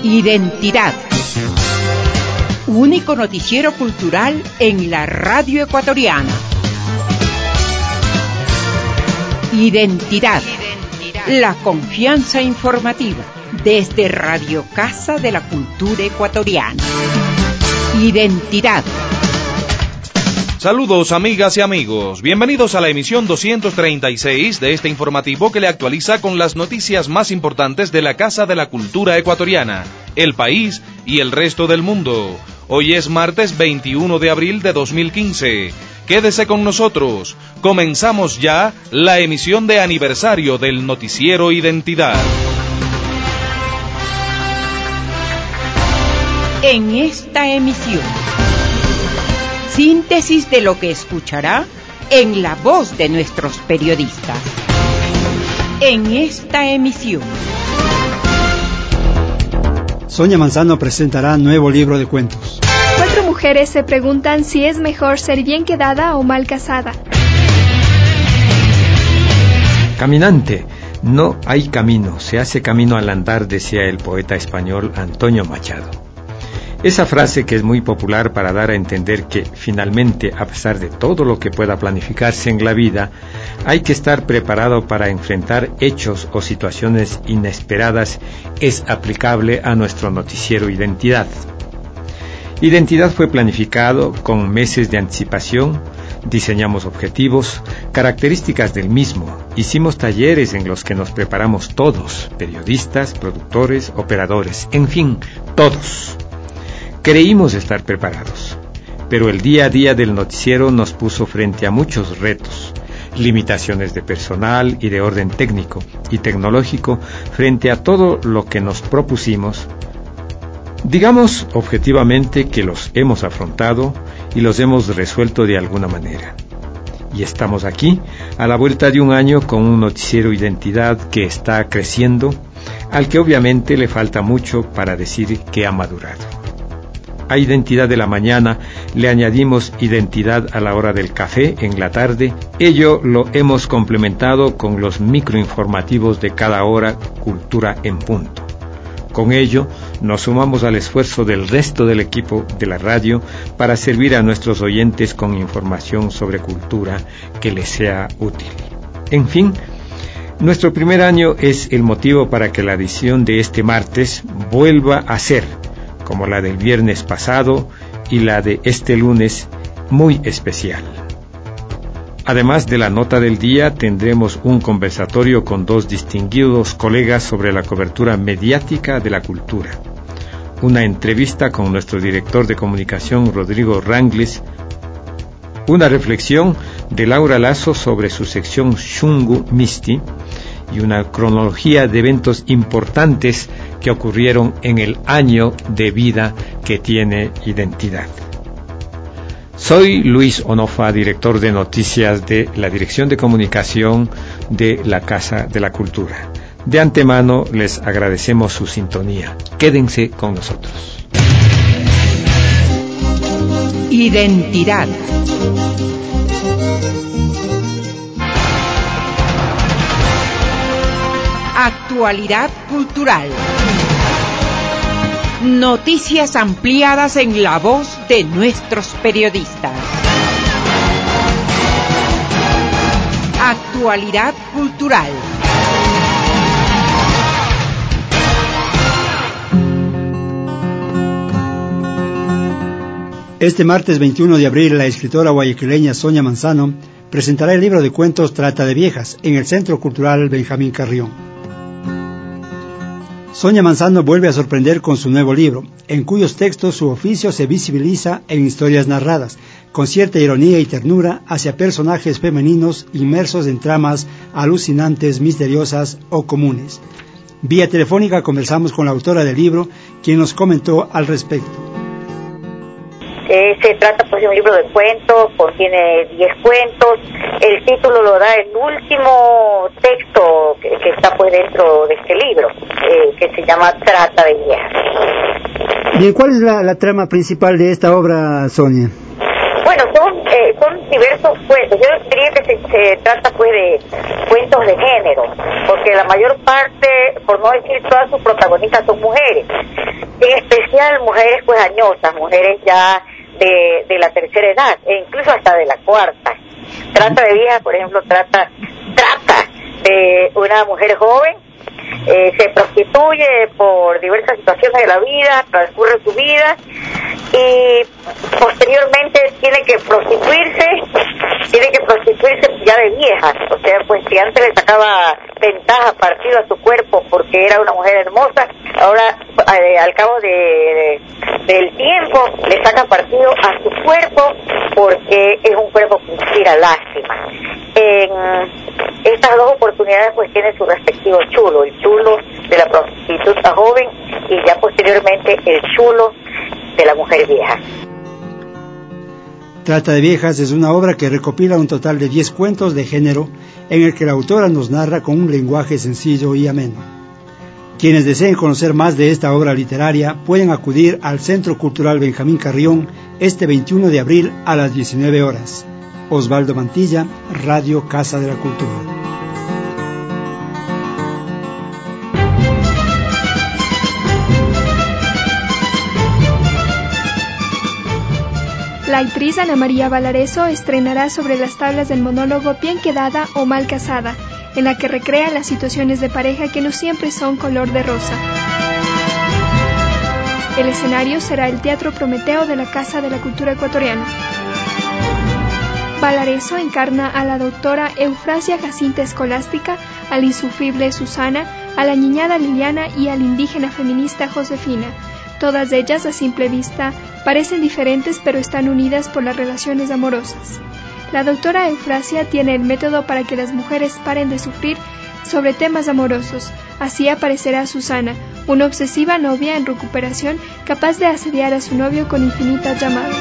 Identidad. Único noticiero cultural en la radio ecuatoriana. Identidad. La confianza informativa desde Radio Casa de la Cultura Ecuatoriana. Identidad. Saludos amigas y amigos, bienvenidos a la emisión 236 de este informativo que le actualiza con las noticias más importantes de la Casa de la Cultura Ecuatoriana, el país y el resto del mundo. Hoy es martes 21 de abril de 2015. Quédese con nosotros, comenzamos ya la emisión de aniversario del noticiero Identidad. En esta emisión, síntesis de lo que escuchará en la voz de nuestros periodistas. En esta emisión, Sonia Manzano presentará nuevo libro de cuentos. 4 mujeres se preguntan si es mejor ser bien quedada o mal casada. Caminante, no hay camino, se hace camino al andar, decía el poeta español Antonio Machado. Esa frase que es muy popular para dar a entender que, finalmente, a pesar de todo lo que pueda planificarse en la vida, hay que estar preparado para enfrentar hechos o situaciones inesperadas, es aplicable a nuestro noticiero Identidad. Identidad fue planificado con meses de anticipación, diseñamos objetivos, características del mismo, hicimos talleres en los que nos preparamos todos, periodistas, productores, operadores, en fin, todos. Creímos estar preparados, pero el día a día del noticiero nos puso frente a muchos retos, limitaciones de personal y de orden técnico y tecnológico frente a todo lo que nos propusimos. Digamos objetivamente que los hemos afrontado y los hemos resuelto de alguna manera. Y estamos aquí, a la vuelta de un año, con un noticiero Identidad que está creciendo, al que obviamente le falta mucho para decir que ha madurado. A Identidad de la mañana le añadimos Identidad a la hora del café en la tarde. Ello lo hemos complementado con los microinformativos de cada hora, Cultura en Punto. Con ello nos sumamos al esfuerzo del resto del equipo de la radio para servir a nuestros oyentes con información sobre cultura que les sea útil. En fin, nuestro primer año es el motivo para que la edición de este martes vuelva a ser, como la del viernes pasado y la de este lunes, muy especial. Además de la nota del día, tendremos un conversatorio con 2 distinguidos colegas sobre la cobertura mediática de la cultura. Una entrevista con nuestro director de comunicación, Rodrigo Rangles. Una reflexión de Laura Lazo sobre su sección Shungu Misti. Y una cronología de eventos importantes que ocurrieron en el año de vida que tiene Identidad. Soy Luis Onofa, director de noticias de la Dirección de Comunicación de la Casa de la Cultura. De antemano les agradecemos su sintonía. Quédense con nosotros. Identidad. Actualidad cultural. Noticias ampliadas en la voz de nuestros periodistas. Actualidad cultural. Este martes 21 de abril, la escritora guayaquileña Sonia Manzano presentará el libro de cuentos Trata de Viejas en el Centro Cultural Benjamín Carrión. Sonia Manzano vuelve a sorprender con su nuevo libro, en cuyos textos su oficio se visibiliza en historias narradas, con cierta ironía y ternura hacia personajes femeninos inmersos en tramas alucinantes, misteriosas o comunes. Vía telefónica conversamos con la autora del libro, quien nos comentó al respecto. Se trata pues de un libro de cuentos, contiene 10 cuentos. El título lo da el último texto que está pues dentro de este libro, que se llama Trata de Viejas. Bien, ¿cuál es la trama principal de esta obra, Sonia? Bueno, son son diversos cuentos. Yo diría que se trata pues de cuentos de género, porque la mayor parte, por no decir todas sus protagonistas, son mujeres, en especial mujeres pues añosas, mujeres ya de la tercera edad, e incluso hasta de la cuarta. Trata de viejas, por ejemplo, trata de una mujer joven, se prostituye por diversas situaciones de la vida, transcurre su vida y posteriormente tiene que prostituirse ya de vieja. O sea, pues si antes le sacaba ventaja, partido a su cuerpo porque era una mujer hermosa, ahora al cabo del tiempo le saca partido a su cuerpo porque es un cuerpo que inspira lástima. En estas dos oportunidades pues tiene su respectivo chulo, el chulo de la prostituta joven y ya posteriormente el chulo de la mujer vieja. Trata de viejas es una obra que recopila un total de 10 cuentos de género en el que la autora nos narra con un lenguaje sencillo y ameno. Quienes deseen conocer más de esta obra literaria pueden acudir al Centro Cultural Benjamín Carrión este 21 de abril a las 19 horas. Osvaldo Mantilla, Radio Casa de la Cultura. La actriz Ana María Valareso estrenará Sobre las tablas del monólogo Bien quedada o mal casada, en la que recrea las situaciones de pareja que no siempre son color de rosa. El escenario será el Teatro Prometeo de la Casa de la Cultura Ecuatoriana. Valareso encarna a la doctora Eufrasia Jacinta Escolástica, a la insufrible Susana, a la niñada Liliana y a la indígena feminista Josefina. Todas ellas, a simple vista, parecen diferentes pero están unidas por las relaciones amorosas. La doctora Eufrasia tiene el método para que las mujeres paren de sufrir sobre temas amorosos. Así aparecerá Susana, una obsesiva novia en recuperación capaz de asediar a su novio con infinitas llamadas.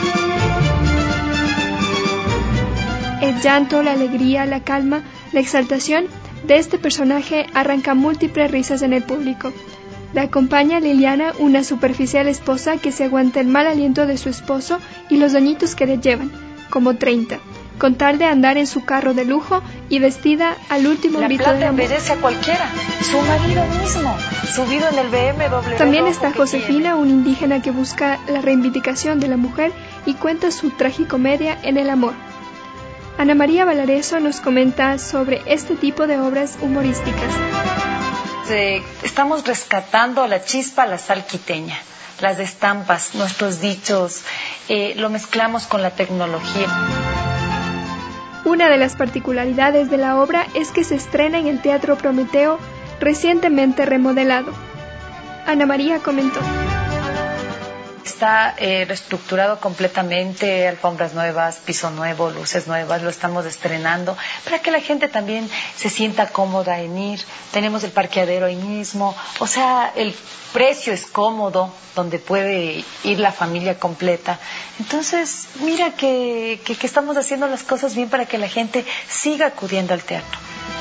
El llanto, la alegría, la calma, la exaltación de este personaje arranca múltiples risas en el público. La acompaña Liliana, una superficial esposa que se aguanta el mal aliento de su esposo y los dañitos que le llevan, como 30, con tal de andar en su carro de lujo y vestida al último grito del amor. La plata obedece a cualquiera, su marido mismo, subido en el BMW. También está Josefina, una indígena que busca la reivindicación de la mujer y cuenta su tragicomedia en el amor. Ana María Valareso nos comenta sobre este tipo de obras humorísticas. Estamos rescatando la chispa, la sal quiteña, las estampas, nuestros dichos, lo mezclamos con la tecnología. Una de las particularidades de la obra es que se estrena en el Teatro Prometeo, recientemente remodelado. Ana María comentó. Está reestructurado completamente, alfombras nuevas, piso nuevo, luces nuevas, lo estamos estrenando para que la gente también se sienta cómoda en ir. Tenemos el parqueadero ahí mismo, o sea, el precio es cómodo, donde puede ir la familia completa. Entonces, mira que estamos haciendo las cosas bien para que la gente siga acudiendo al teatro.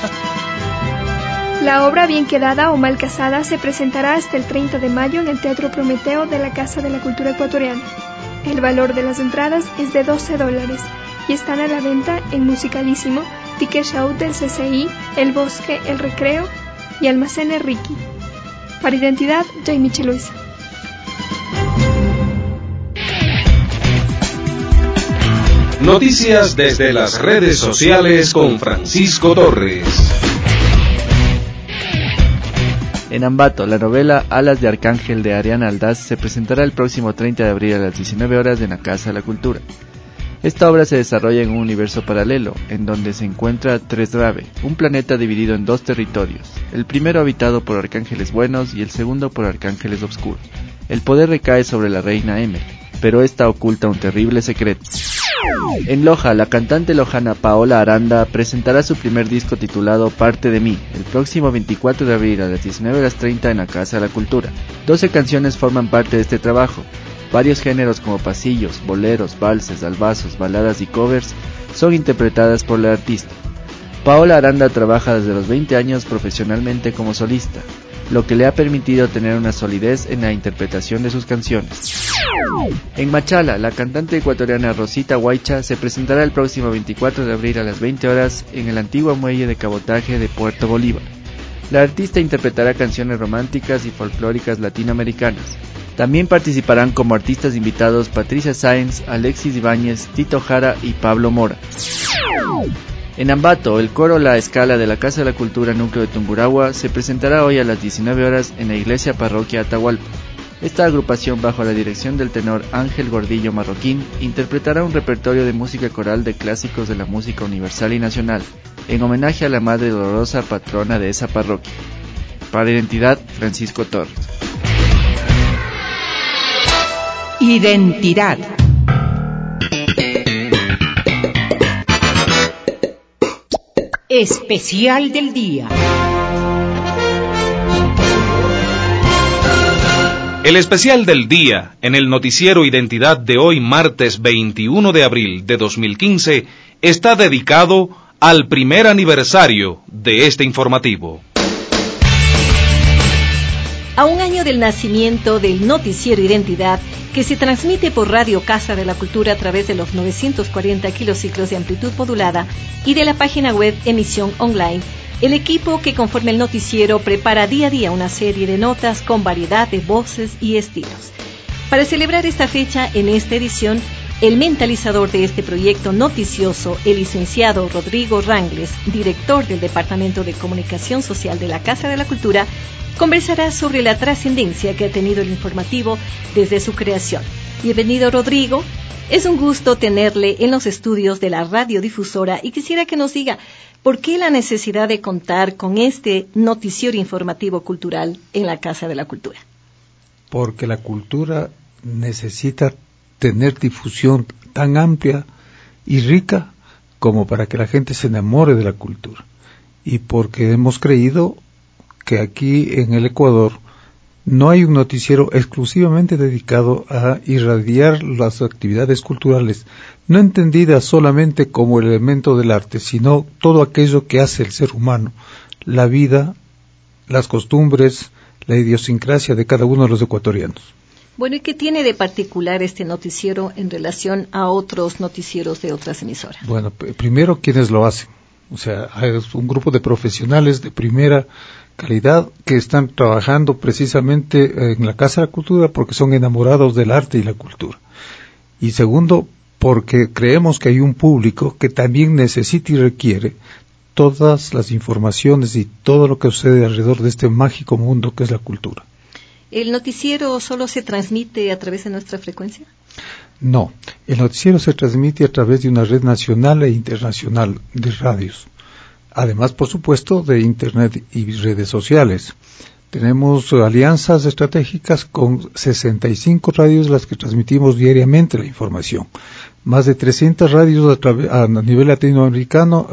La obra Bien quedada o mal casada se presentará hasta el 30 de mayo en el Teatro Prometeo de la Casa de la Cultura Ecuatoriana. El valor de las entradas es de $12 y están a la venta en Musicalísimo, Ticket Show del CCI, El Bosque, El Recreo y Almacenes Ricky. Para Identidad, Jamie Chiluisa. Noticias desde las redes sociales con Francisco Torres. En Ambato, la novela Alas de Arcángel de Ariana Aldaz se presentará el próximo 30 de abril a las 19 horas en la Casa de la Cultura. Esta obra se desarrolla en un universo paralelo, en donde se encuentra Tresrave, un planeta dividido en dos territorios, el primero habitado por arcángeles buenos y el segundo por arcángeles oscuros. El poder recae sobre la reina Emel, pero esta oculta un terrible secreto. En Loja, la cantante lojana Paola Aranda presentará su primer disco titulado Parte de mí, el próximo 24 de abril a las 19:30 en la Casa de la Cultura. 12 canciones forman parte de este trabajo. Varios géneros como pasillos, boleros, valses, albazos, baladas y covers son interpretadas por la artista. Paola Aranda trabaja desde los 20 años profesionalmente como solista. lo que le ha permitido tener una solidez en la interpretación de sus canciones. En Machala, la cantante ecuatoriana Rosita Huaycha se presentará el próximo 24 de abril a las 20 horas en el antiguo muelle de cabotaje de Puerto Bolívar. La artista interpretará canciones románticas y folclóricas latinoamericanas. También participarán como artistas invitados Patricia Sáenz, Alexis Ibáñez, Tito Jara y Pablo Mora. En Ambato, el coro La Escala de la Casa de la Cultura Núcleo de Tungurahua se presentará hoy a las 19 horas en la iglesia parroquia Atahualpa. Esta agrupación, bajo la dirección del tenor Ángel Gordillo Marroquín, interpretará un repertorio de música coral de clásicos de la música universal y nacional, en homenaje a la Madre Dolorosa, patrona de esa parroquia. Para Identidad, Francisco Torres. Identidad. Especial del día. El especial del día en el noticiero Identidad de hoy, martes 21 de abril de 2015, está dedicado al primer aniversario de este informativo. A un año del nacimiento del noticiero Identidad, que se transmite por Radio Casa de la Cultura a través de los 940 kilociclos de amplitud modulada y de la página web Emisión Online, el equipo que conforma el noticiero prepara día a día una serie de notas con variedad de voces y estilos. Para celebrar esta fecha, en esta edición, el mentalizador de este proyecto noticioso, el licenciado Rodrigo Rangles, director del Departamento de Comunicación Social de la Casa de la Cultura, conversará sobre la trascendencia que ha tenido el informativo desde su creación. Bienvenido, Rodrigo. Es un gusto tenerle en los estudios de la radiodifusora y quisiera que nos diga por qué la necesidad de contar con este noticiero informativo cultural en la Casa de la Cultura. Porque la cultura necesita tener difusión tan amplia y rica como para que la gente se enamore de la cultura. Y porque hemos creído que aquí en el Ecuador no hay un noticiero exclusivamente dedicado a irradiar las actividades culturales, no entendidas solamente como el elemento del arte, sino todo aquello que hace el ser humano, la vida, las costumbres, la idiosincrasia de cada uno de los ecuatorianos. Bueno, ¿y qué tiene de particular este noticiero en relación a otros noticieros de otras emisoras? Bueno, primero, ¿quiénes lo hacen? O sea, es un grupo de profesionales de primera calidad que están trabajando precisamente en la Casa de la Cultura porque son enamorados del arte y la cultura. Y segundo, porque creemos que hay un público que también necesita y requiere todas las informaciones y todo lo que sucede alrededor de este mágico mundo que es la cultura. ¿El noticiero solo se transmite a través de nuestra frecuencia? No, el noticiero se transmite a través de una red nacional e internacional de radios. Además, por supuesto, de Internet y redes sociales. Tenemos alianzas estratégicas con 65 radios las que transmitimos diariamente la información. Más de 300 radios a nivel latinoamericano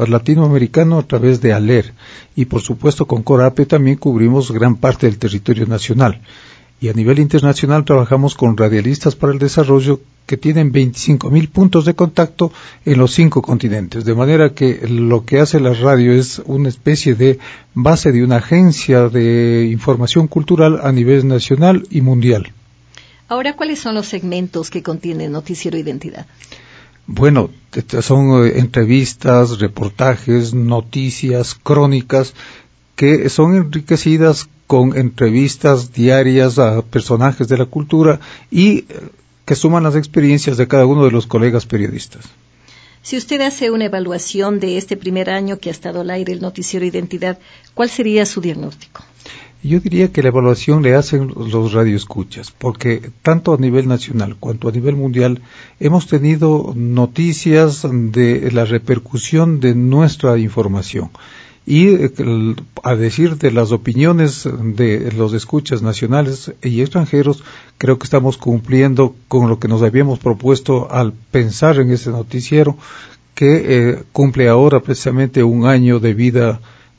a través de ALER. Y por supuesto con CORAPE también cubrimos gran parte del territorio nacional. Y a nivel internacional trabajamos con Radialistas para el Desarrollo que tienen 25,000 puntos de contacto en los 5 continentes. De manera que lo que hace la radio es una especie de base de una agencia de información cultural a nivel nacional y mundial. Ahora, ¿cuáles son los segmentos que contiene Noticiero Identidad? Bueno, son entrevistas, reportajes, noticias, crónicas, que son enriquecidas con entrevistas diarias a personajes de la cultura y que suman las experiencias de cada uno de los colegas periodistas. Si usted hace una evaluación de este primer año que ha estado al aire el Noticiero Identidad, ¿cuál sería su diagnóstico? Yo diría que la evaluación le hacen los radioescuchas, porque tanto a nivel nacional cuanto a nivel mundial hemos tenido noticias de la repercusión de nuestra información. Y a decir de las opiniones de los escuchas nacionales y extranjeros, creo que estamos cumpliendo con lo que nos habíamos propuesto al pensar en ese noticiero, que cumple ahora precisamente un año de vida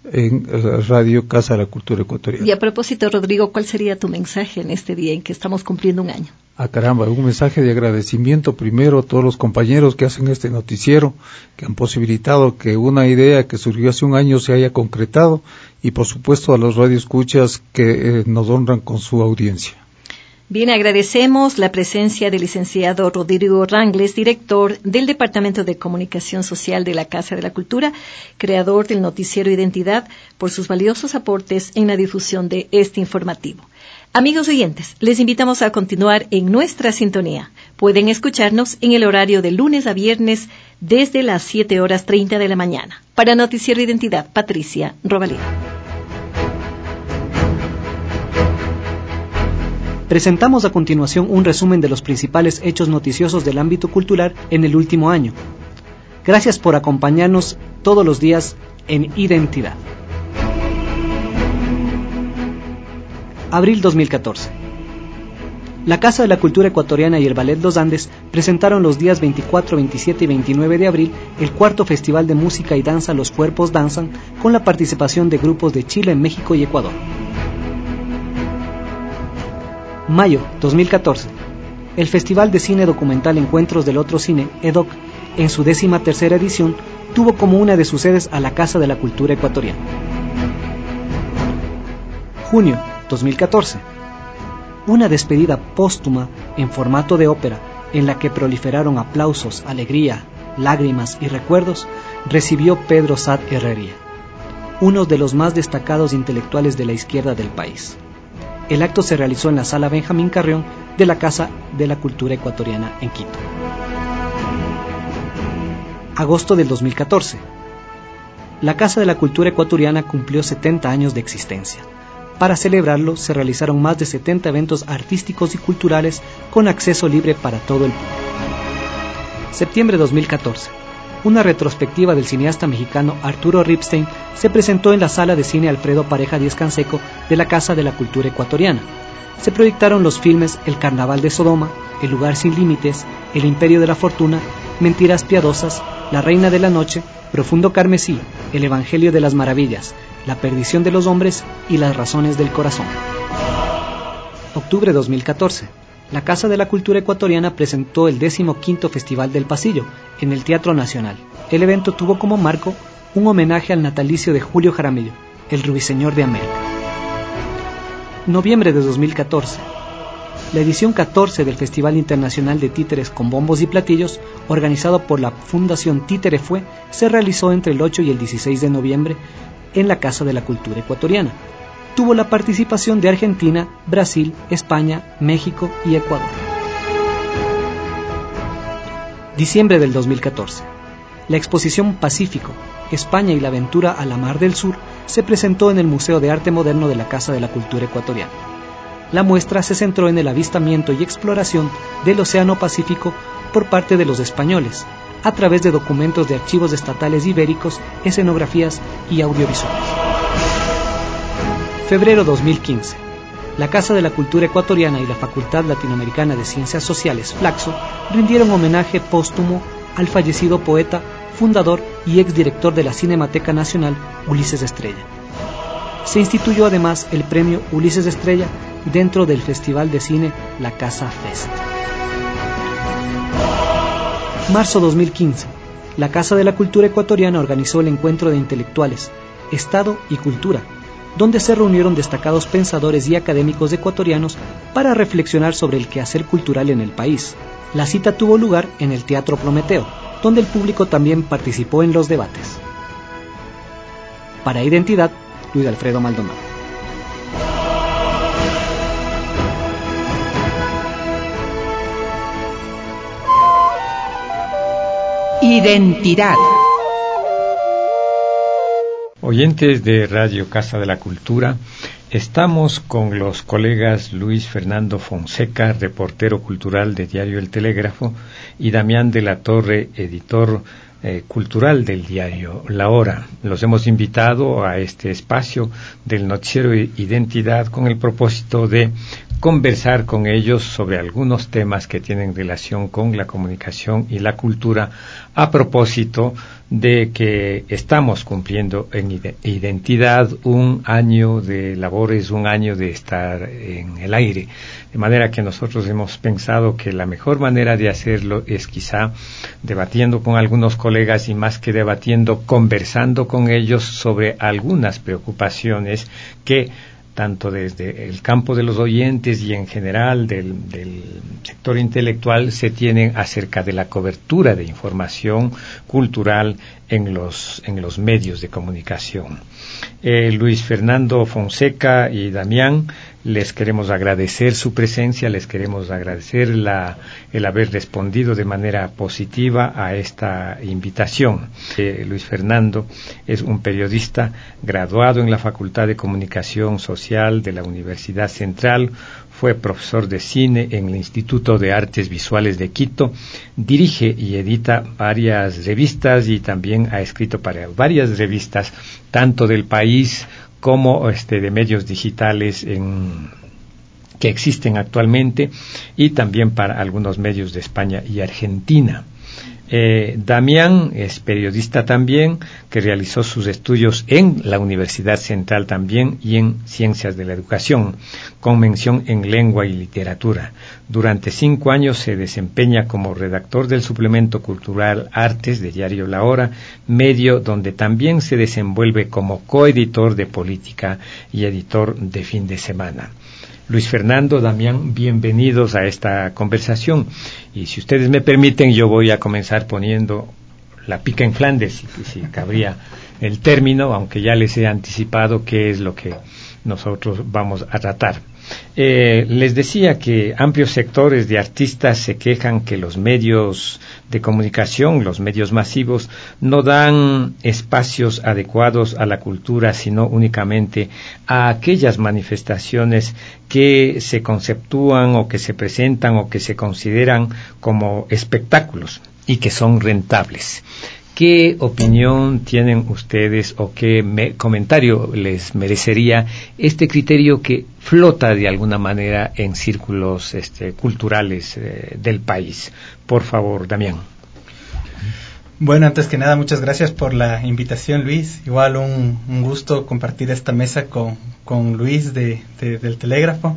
en Radio Casa de la Cultura Ecuatoriana. Y a propósito, Rodrigo, ¿cuál sería tu mensaje en este día en que estamos cumpliendo un año? Caramba, un mensaje de agradecimiento primero a todos los compañeros que hacen este noticiero, que han posibilitado que una idea que surgió hace un año se haya concretado, y por supuesto a los radioescuchas que nos honran con su audiencia. Bien, agradecemos la presencia del licenciado Rodrigo Rangles, director del Departamento de Comunicación Social de la Casa de la Cultura, creador del noticiero Identidad, por sus valiosos aportes en la difusión de este informativo. Amigos oyentes, les invitamos a continuar en nuestra sintonía. Pueden escucharnos en el horario de lunes a viernes desde las 7:30 de la mañana. Para Noticiero Identidad, Patricia Robalía. Presentamos a continuación un resumen de los principales hechos noticiosos del ámbito cultural en el último año. Gracias por acompañarnos todos los días en Identidad. Abril 2014. La Casa de la Cultura Ecuatoriana y el Ballet Los Andes presentaron los días 24, 27 y 29 de abril el cuarto Festival de Música y Danza Los Cuerpos Danzan, con la participación de grupos de Chile, México y Ecuador. Mayo 2014. El Festival de Cine Documental Encuentros del Otro Cine, EDOC, en su 13ª edición, tuvo como una de sus sedes a la Casa de la Cultura Ecuatoriana. Junio 2014. Una despedida póstuma en formato de ópera, en la que proliferaron aplausos, alegría, lágrimas y recuerdos, recibió Pedro Saad Herrería, uno de los más destacados intelectuales de la izquierda del país. El acto se realizó en la Sala Benjamín Carrión de la Casa de la Cultura Ecuatoriana en Quito. Agosto del 2014. La Casa de la Cultura Ecuatoriana cumplió 70 años de existencia. Para celebrarlo se realizaron más de 70 eventos artísticos y culturales con acceso libre para todo el público. Septiembre 2014. Una retrospectiva del cineasta mexicano Arturo Ripstein se presentó en la Sala de Cine Alfredo Pareja Díez Canseco de la Casa de la Cultura Ecuatoriana. Se proyectaron los filmes El Carnaval de Sodoma, El Lugar Sin Límites, El Imperio de la Fortuna, Mentiras Piadosas, La Reina de la Noche, Profundo Carmesí, El Evangelio de las Maravillas, La Perdición de los Hombres y Las Razones del Corazón. Octubre 2014. La Casa de la Cultura Ecuatoriana presentó el 15º Festival del Pasillo en el Teatro Nacional. El evento tuvo como marco un homenaje al natalicio de Julio Jaramillo, el ruiseñor de América. Noviembre de 2014. La edición 14 del Festival Internacional de Títeres con Bombos y Platillos, organizado por la Fundación Títere Fue, se realizó entre el 8 y el 16 de noviembre en la Casa de la Cultura Ecuatoriana. Tuvo la participación de Argentina, Brasil, España, México y Ecuador. Diciembre del 2014. La exposición Pacífico, España y la aventura a la Mar del Sur se presentó en el Museo de Arte Moderno de la Casa de la Cultura Ecuatoriana. La muestra se centró en el avistamiento y exploración del Océano Pacífico por parte de los españoles, a través de documentos de archivos estatales ibéricos, escenografías y audiovisuales. Febrero 2015. La Casa de la Cultura Ecuatoriana y la Facultad Latinoamericana de Ciencias Sociales, Flaxo, rindieron homenaje póstumo al fallecido poeta, fundador y exdirector de la Cinemateca Nacional, Ulises Estrella. Se instituyó además el premio Ulises Estrella dentro del Festival de Cine La Casa Fest. Marzo 2015. La Casa de la Cultura Ecuatoriana organizó el Encuentro de Intelectuales, Estado y Cultura, donde se reunieron destacados pensadores y académicos ecuatorianos para reflexionar sobre el quehacer cultural en el país. La cita tuvo lugar en el Teatro Prometeo, donde el público también participó en los debates. Para Identidad, Luis Alfredo Maldonado. Identidad. Oyentes de Radio Casa de la Cultura, estamos con los colegas Luis Fernando Fonseca, reportero cultural de Diario El Telégrafo, y Damián de la Torre, editor cultural del diario La Hora. Los hemos invitado a este espacio del noticiero Identidad con el propósito de conversar con ellos sobre algunos temas que tienen relación con la comunicación y la cultura, a propósito de que estamos cumpliendo en Identidad un año de labores, un año de estar en el aire. De manera que nosotros hemos pensado que la mejor manera de hacerlo es quizá debatiendo con algunos colegas, y más que debatiendo, conversando con ellos sobre algunas preocupaciones que tanto desde el campo de los oyentes y en general del sector intelectual se tienen acerca de la cobertura de información cultural en los medios de comunicación. Luis Fernando Fonseca y Damián, les queremos agradecer su presencia, les queremos agradecer el haber respondido de manera positiva a esta invitación. Luis Fernando es un periodista graduado en la Facultad de Comunicación Social de la Universidad Central, fue profesor de cine en el Instituto de Artes Visuales de Quito, dirige y edita varias revistas y también ha escrito para varias revistas, tanto del país como de medios digitales que existen actualmente, y también para algunos medios de España y Argentina. Damián es periodista también, que realizó sus estudios en la Universidad Central también y en Ciencias de la Educación, con mención en Lengua y Literatura. Durante 5 años se desempeña como redactor del suplemento cultural Artes de Diario La Hora, medio donde también se desenvuelve como coeditor de política y editor de fin de semana. Luis Fernando, Damián, bienvenidos a esta conversación. Y si ustedes me permiten, yo voy a comenzar poniendo la pica en Flandes, si cabría el término, aunque ya les he anticipado qué es lo que nosotros vamos a tratar. Les decía que amplios sectores de artistas se quejan que los medios de comunicación, los medios masivos, no dan espacios adecuados a la cultura, sino únicamente a aquellas manifestaciones que se conceptúan o que se presentan o que se consideran como espectáculos y que son rentables. ¿Qué opinión tienen ustedes o qué comentario les merecería este criterio que flota de alguna manera en círculos culturales del país? Por favor, Damián. Bueno, antes que nada, muchas gracias por la invitación, Luis. Igual un gusto compartir esta mesa con Luis del Telégrafo.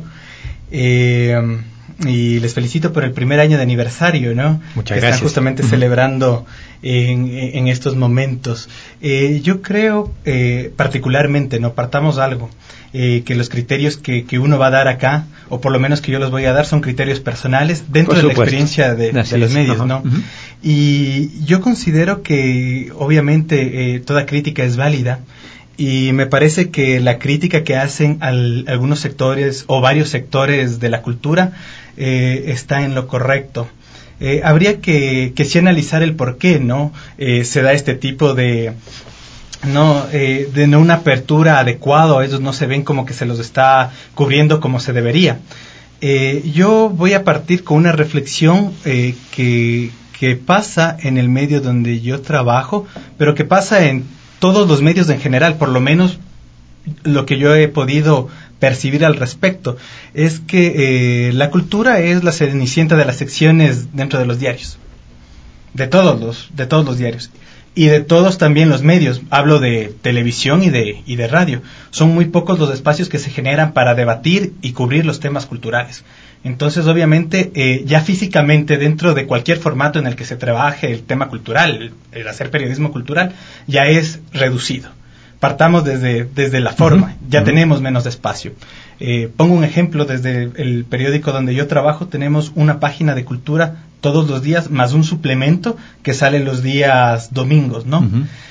Y les felicito por el primer año de aniversario, ¿no? Muchas gracias. Están justamente celebrando en estos momentos. Yo creo, particularmente, ¿no? Partamos algo, que los criterios que uno va a dar acá, o por lo menos que yo los voy a dar, son criterios personales dentro de la experiencia de los medios, ¿no? Uh-huh. Y yo considero que, obviamente, toda crítica es válida. Y me parece que la crítica que hacen algunos sectores o varios sectores de la cultura está en lo correcto. Habría que sí analizar el por qué, ¿no? Se da este tipo de no una apertura adecuada, ellos no se ven como que se los está cubriendo como se debería. Yo voy a partir con una reflexión que pasa en el medio donde yo trabajo, pero que pasa en todos los medios en general, por lo menos lo que yo he podido percibir al respecto, es que la cultura es la cenicienta de las secciones dentro de los diarios, de todos los diarios, y de todos también los medios. Hablo de televisión y de radio. Son muy pocos los espacios que se generan para debatir y cubrir los temas culturales. Entonces, obviamente, ya físicamente dentro de cualquier formato en el que se trabaje el tema cultural, el hacer periodismo cultural, ya es reducido. Partamos desde la forma, ya tenemos menos espacio. Pongo un ejemplo, desde el periódico donde yo trabajo tenemos una página de cultura todos los días, más un suplemento que sale los días domingos, ¿no?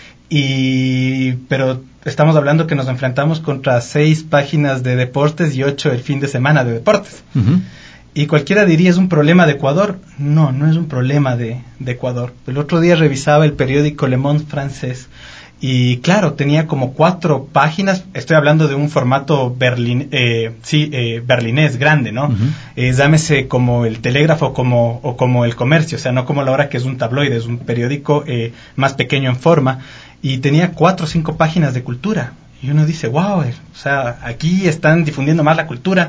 Pero estamos hablando que nos enfrentamos contra 6 páginas de deportes y 8 el fin de semana de deportes. Y cualquiera diría, ¿es un problema de Ecuador? No, no es un problema de Ecuador. El otro día revisaba el periódico Le Monde francés y claro, tenía como 4 páginas. Estoy hablando de un formato berlinés grande, ¿no? Llámese como el Telégrafo o como el Comercio, o sea, no como La Hora, que es un tabloide, es un periódico más pequeño en forma, y tenía 4 o 5 páginas de cultura. Y uno dice, wow, o sea, aquí están difundiendo más la cultura.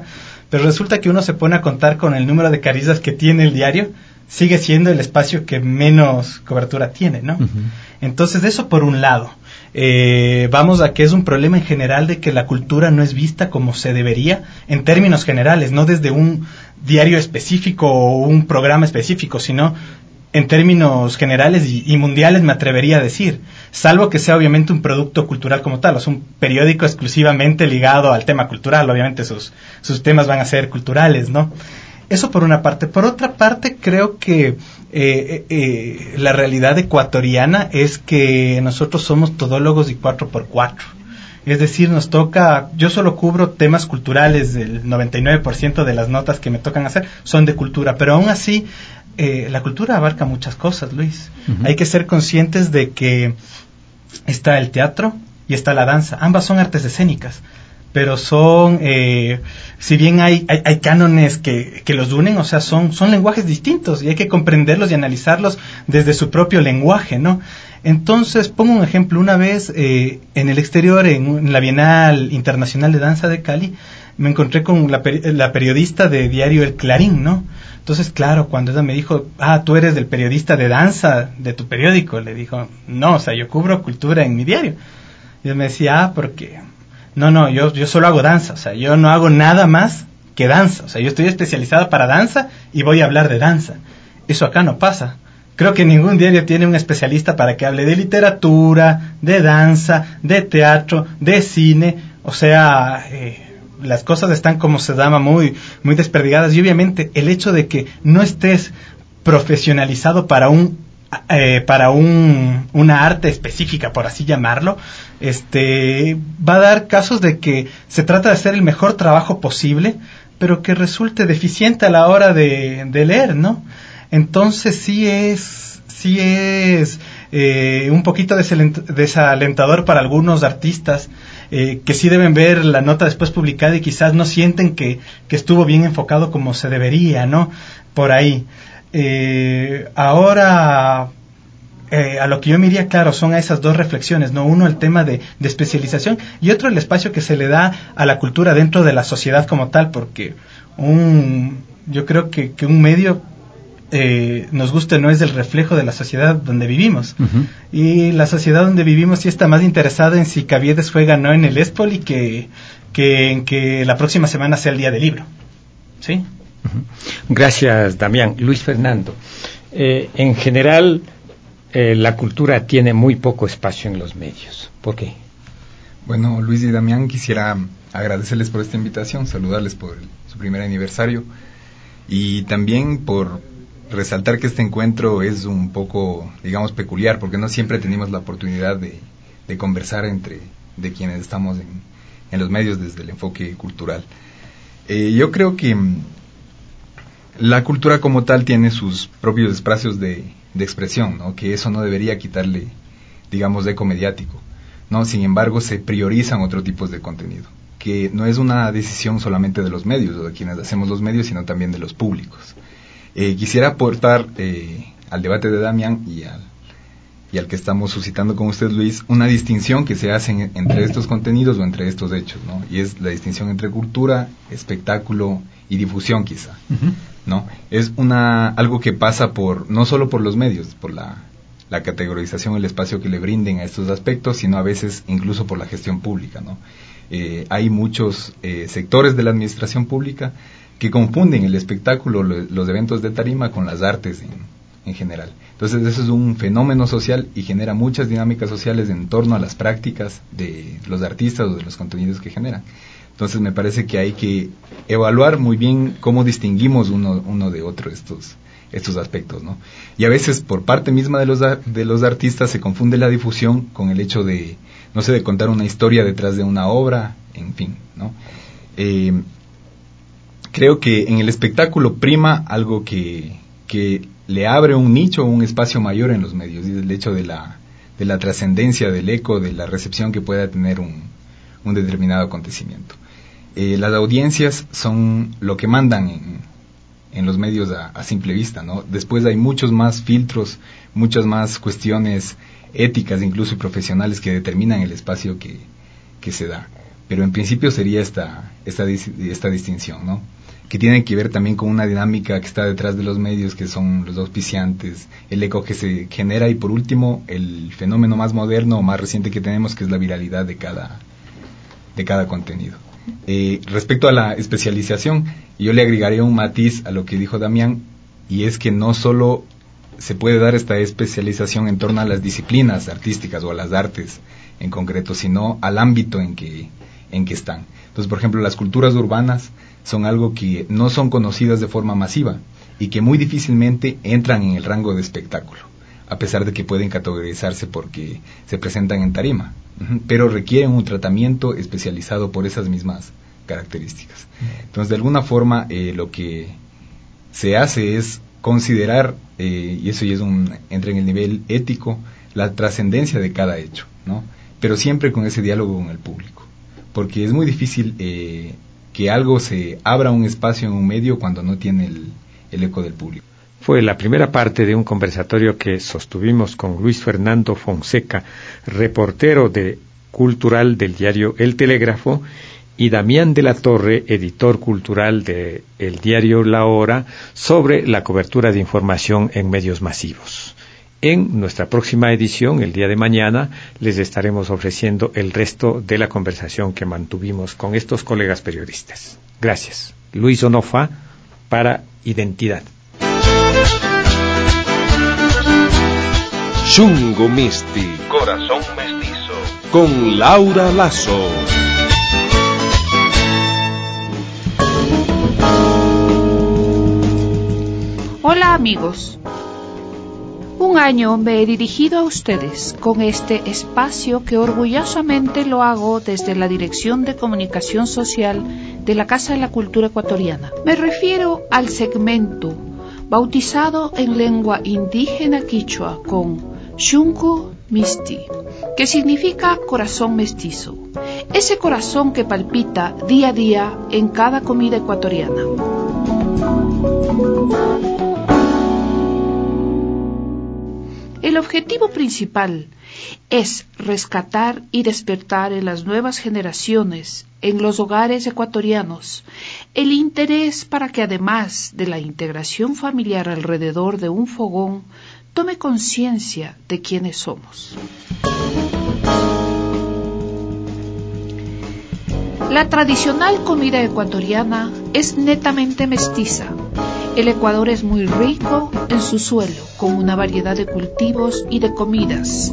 pero resulta que uno se pone a contar con el número de caristas que tiene el diario, sigue siendo el espacio que menos cobertura tiene, ¿no? Entonces, eso por un lado. Vamos a que es un problema en general de que la cultura no es vista como se debería en términos generales, no desde un diario específico o un programa específico, sino en términos generales y mundiales, me atrevería a decir, salvo que sea obviamente un producto cultural como tal, o sea, un periódico exclusivamente ligado al tema cultural, obviamente sus temas van a ser culturales, ¿no? Eso por una parte. Por otra parte, creo que la realidad ecuatoriana es que nosotros somos todólogos y 4x4. Es decir, nos toca, yo solo cubro temas culturales, el 99% de las notas que me tocan hacer son de cultura, pero aún así la cultura abarca muchas cosas, Luis. Hay que ser conscientes de que está el teatro y está la danza. Ambas son artes escénicas, pero son, si bien hay cánones que los unen, o sea, son lenguajes distintos y hay que comprenderlos y analizarlos desde su propio lenguaje, ¿no? Entonces, pongo un ejemplo. Una vez en el exterior, en la Bienal Internacional de Danza de Cali, me encontré con la periodista de diario El Clarín, ¿no? Entonces, claro, cuando ella me dijo, tú eres el periodista de danza de tu periódico, le dijo, no, o sea, yo cubro cultura en mi diario. Y ella me decía, porque no, yo solo hago danza, o sea, yo no hago nada más que danza, o sea, yo estoy especializada para danza y voy a hablar de danza. Eso acá no pasa. Creo que ningún diario tiene un especialista para que hable de literatura, de danza, de teatro, de cine, o sea, las cosas están, como se llama, muy desperdigadas, y obviamente el hecho de que no estés profesionalizado para una arte específica, por así llamarlo, va a dar casos de que se trata de hacer el mejor trabajo posible, pero que resulte deficiente a la hora de leer, ¿no? Entonces sí es un poquito desalentador para algunos artistas que sí deben ver la nota después publicada y quizás no sienten que estuvo bien enfocado como se debería, ¿no? Por ahí. Ahora, a lo que yo me iría, claro, son a esas dos reflexiones, ¿no? Uno, el tema de especialización, y otro, el espacio que se le da a la cultura dentro de la sociedad como tal, porque yo creo que un medio, nos guste, no es el reflejo de la sociedad donde vivimos. Y la sociedad donde vivimos sí está más interesada en si Caviedes fue ganó en el Espoli que en que la próxima semana sea el día del libro. ¿Sí? Gracias, Damián. Luis Fernando, en general la cultura tiene muy poco espacio en los medios. ¿Por qué? Bueno, Luis y Damián, quisiera agradecerles por esta invitación, saludarles por su primer aniversario y también por resaltar que este encuentro es un poco, digamos, peculiar, porque no siempre tenemos la oportunidad de conversar de quienes estamos en los medios desde el enfoque cultural. Yo creo que la cultura como tal tiene sus propios espacios de expresión, ¿no? Que eso no debería quitarle, digamos, eco mediático, ¿no? Sin embargo, se priorizan otros tipos de contenido, que no es una decisión solamente de los medios o de quienes hacemos los medios, sino también de los públicos. Quisiera aportar al debate de Damián y al que estamos suscitando con usted, Luis, una distinción que se hace entre estos contenidos o entre estos hechos, ¿no? Y es la distinción entre cultura, espectáculo y difusión, quizá, ¿no? Es algo que pasa no solo por los medios, por la categorización, el espacio que le brinden a estos aspectos, sino a veces incluso por la gestión pública, ¿no? Hay muchos sectores de la administración pública que confunden el espectáculo, los eventos de tarima con las artes en general. Entonces eso es un fenómeno social y genera muchas dinámicas sociales en torno a las prácticas de los artistas o de los contenidos que generan. Entonces me parece que hay que evaluar muy bien cómo distinguimos uno de otro estos aspectos, ¿no? Y a veces por parte misma de los artistas se confunde la difusión con el hecho de, no sé, de contar una historia detrás de una obra, en fin, ¿no? Creo que en el espectáculo prima algo que le abre un nicho o un espacio mayor en los medios, y el hecho de la trascendencia, del eco, de la recepción que pueda tener un determinado acontecimiento. Las audiencias son lo que mandan en los medios a simple vista, ¿no? Después hay muchos más filtros, muchas más cuestiones éticas, incluso profesionales, que determinan el espacio que se da. pero en principio sería esta distinción, ¿no? Que tiene que ver también con una dinámica que está detrás de los medios, que son los auspiciantes, el eco que se genera, y por último el fenómeno más moderno o más reciente que tenemos, que es la viralidad de cada contenido. Respecto a la especialización, yo le agregaría un matiz a lo que dijo Damián, y es que no solo se puede dar esta especialización en torno a las disciplinas artísticas o a las artes en concreto, sino al ámbito en que están. Entonces, por ejemplo, las culturas urbanas son algo que no son conocidas de forma masiva y que muy difícilmente entran en el rango de espectáculo, a pesar de que pueden categorizarse porque se presentan en tarima, pero requieren un tratamiento especializado por esas mismas características. Entonces, de alguna forma, lo que se hace es considerar, y eso ya entra en el nivel ético, la trascendencia de cada hecho, ¿no? Pero siempre con ese diálogo con el público, porque es muy difícil que algo se abra un espacio en un medio cuando no tiene el eco del público. Fue la primera parte de un conversatorio que sostuvimos con Luis Fernando Fonseca, reportero cultural del diario El Telégrafo, y Damián de la Torre, editor cultural del diario La Hora, sobre la cobertura de información en medios masivos. En nuestra próxima edición, el día de mañana, les estaremos ofreciendo el resto de la conversación que mantuvimos con estos colegas periodistas. Gracias. Luis Onofa, para Identidad. Shungo Misti, Corazón Mestizo, con Laura Lazo. Hola amigos. Un año me he dirigido a ustedes con este espacio que orgullosamente lo hago desde la Dirección de Comunicación Social de la Casa de la Cultura Ecuatoriana. Me refiero al segmento bautizado en lengua indígena quichua con Shungo Misti, que significa corazón mestizo, ese corazón que palpita día a día en cada comida ecuatoriana. El objetivo principal es rescatar y despertar en las nuevas generaciones, en los hogares ecuatorianos, el interés para que, además de la integración familiar alrededor de un fogón, tome conciencia de quiénes somos. La tradicional comida ecuatoriana es netamente mestiza. El Ecuador es muy rico en su suelo, con una variedad de cultivos y de comidas.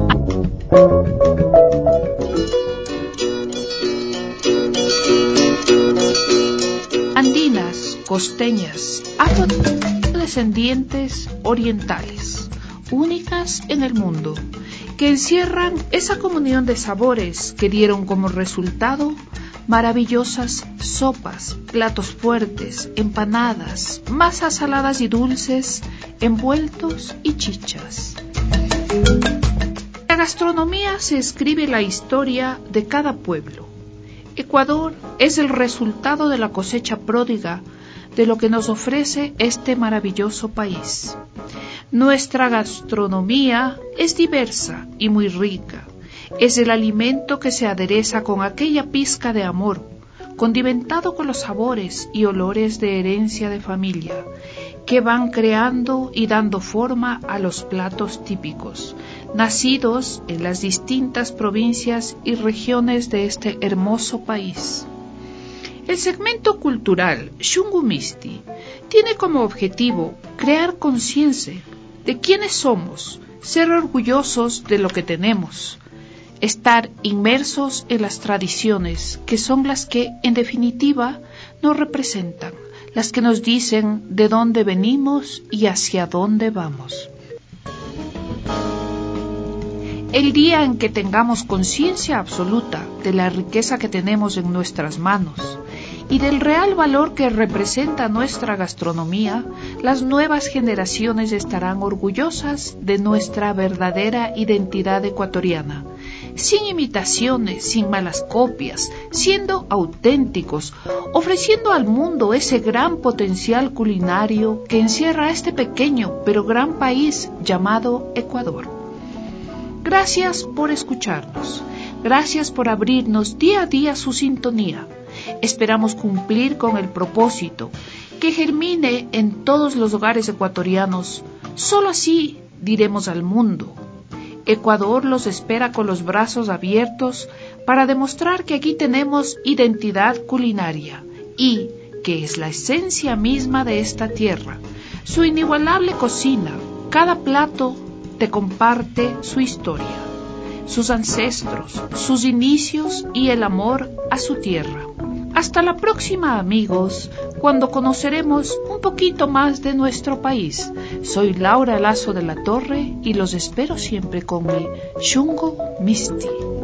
Andinas, costeñas, afrodescendientes, orientales, únicas en el mundo, que encierran esa comunión de sabores que dieron como resultado maravillosas sopas, platos fuertes, empanadas, masas saladas y dulces, envueltos y chichas. En la gastronomía se escribe la historia de cada pueblo. Ecuador es el resultado de la cosecha pródiga de lo que nos ofrece este maravilloso país. Nuestra gastronomía es diversa y muy rica. Es el alimento que se adereza con aquella pizca de amor, condimentado con los sabores y olores de herencia de familia, que van creando y dando forma a los platos típicos, nacidos en las distintas provincias y regiones de este hermoso país. El segmento cultural Shungo Misti tiene como objetivo crear conciencia de quiénes somos, ser orgullosos de lo que tenemos, estar inmersos en las tradiciones, que son las que, en definitiva, nos representan, las que nos dicen de dónde venimos y hacia dónde vamos. El día en que tengamos conciencia absoluta de la riqueza que tenemos en nuestras manos y del real valor que representa nuestra gastronomía, las nuevas generaciones estarán orgullosas de nuestra verdadera identidad ecuatoriana, sin imitaciones, sin malas copias, siendo auténticos, ofreciendo al mundo ese gran potencial culinario que encierra este pequeño pero gran país llamado Ecuador. Gracias por escucharnos. Gracias por abrirnos día a día su sintonía. Esperamos cumplir con el propósito, que germine en todos los hogares ecuatorianos. Solo así diremos al mundo: Ecuador los espera con los brazos abiertos para demostrar que aquí tenemos identidad culinaria y que es la esencia misma de esta tierra. Su inigualable cocina, cada plato te comparte su historia, sus ancestros, sus inicios y el amor a su tierra. Hasta la próxima, amigos, cuando conoceremos un poquito más de nuestro país. Soy Laura Lazo de la Torre y los espero siempre con mi Chungo Misti.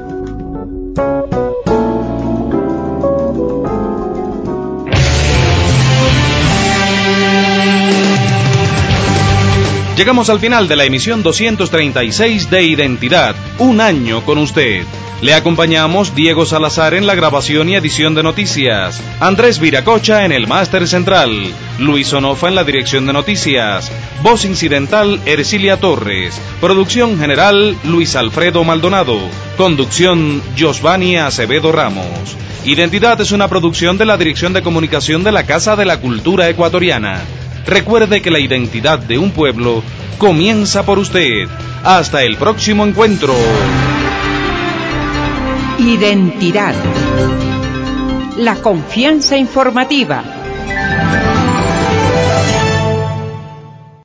Llegamos al final de la emisión 236 de Identidad, un año con usted. Le acompañamos Diego Salazar en la grabación y edición de noticias, Andrés Viracocha en el máster central, Luis Onofa en la dirección de noticias, voz incidental Ercilia Torres, producción general Luis Alfredo Maldonado, conducción Josvani Acevedo Ramos. Identidad es una producción de la Dirección de Comunicación de la Casa de la Cultura Ecuatoriana. Recuerde que la identidad de un pueblo comienza por usted. Hasta el próximo encuentro. Identidad. La confianza informativa.